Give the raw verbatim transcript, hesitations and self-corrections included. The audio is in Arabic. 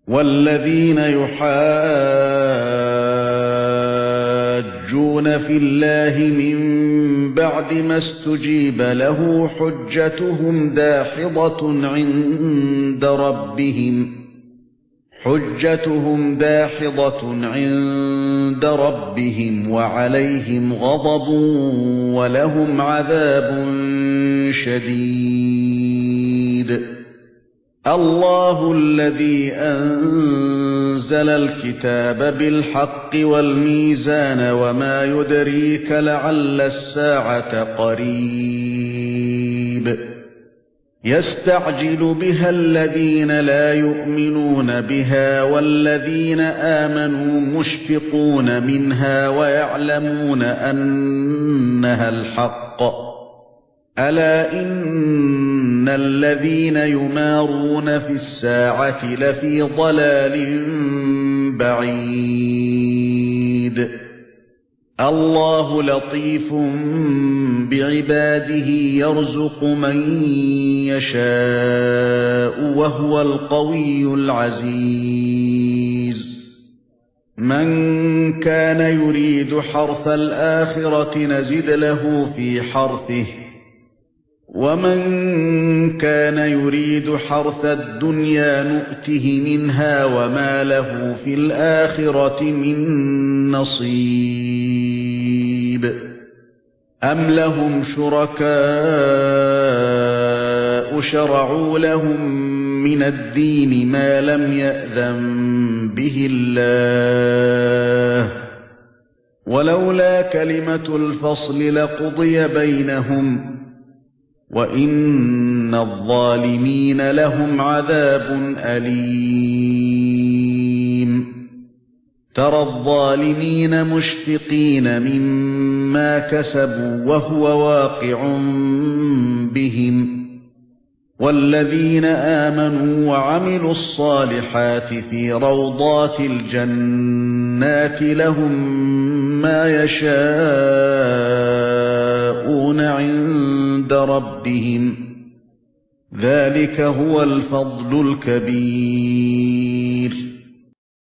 وَالَّذِينَ يُحَاجُّونَ فِي اللَّهِ مِن بَعْدِ مَا اسْتُجِيبَ لَهُ حُجَّتُهُمْ دَاحِضَةٌ عِندَ رَبِّهِمْ حُجَّتُهُمْ دَاحِضَةٌ عِندَ رَبِّهِمْ وَعَلَيْهِمْ غَضَبٌ وَلَهُمْ عَذَابٌ شَدِيدٌ. اللَّهُ الَّذِي أَنزَلَ الْكِتَابَ بِالْحَقِّ وَالْمِيزَانَ وَمَا يُدْرِيكَ لَعَلَّ السَّاعَةَ قَرِيبٌ يَسْتَعْجِلُ بِهَا الَّذِينَ لَا يُؤْمِنُونَ بِهَا وَالَّذِينَ آمَنُوا مُشْفِقُونَ مِنْهَا وَيَعْلَمُونَ أَنَّهَا الْحَقُّ أَلَا إِنَّ الَّذِينَ يُمَارُونَ فِي السَّاعَةِ لَفِي ضَلَالٍ بَعِيدٍ. اللَّهُ لَطِيفٌ بِعِبَادِهِ يَرْزُقُ مَن يَشَاءُ وَهُوَ الْقَوِيُّ الْعَزِيزُ. مَن كَانَ يُرِيدُ حَرْثَ الْآخِرَةِ نَزِدْ لَهُ فِي حَرْثِهِ وَمَن كَانَ يُرِيدُ حَرْثَ الدُّنْيَا نُؤْتِهِ مِنْهَا وَمَا لَهُ فِي الْآخِرَةِ مِنْ نَصِيبٍ. أَمْ لَهُمْ شُرَكَاءُ شَرَعُوا لَهُم مِّنَ الدِّينِ مَا لَمْ يَأْذَن بِهِ اللَّهُ وَلَوْلَا كَلِمَةُ الْفَصْلِ لَقُضِيَ بَيْنَهُمْ وَإِنَّ الظَّالِمِينَ لَهُمْ عَذَابٌ أَلِيمٌ. تَرَى الظَّالِمِينَ مُشْفِقِينَ مِمَّا كَسَبُوا وَهُوَ واقِعٌ بِهِمْ وَالَّذِينَ آمَنُوا وَعَمِلُوا الصَّالِحَاتِ فِي رَوْضَاتِ الْجَنَّاتِ لَهُم مَّا يَشَاءُونَ عِندَ رَبِّهِمْ ذَلِكَ هُوَ الْفَضْلُ الْكَبِيرُ.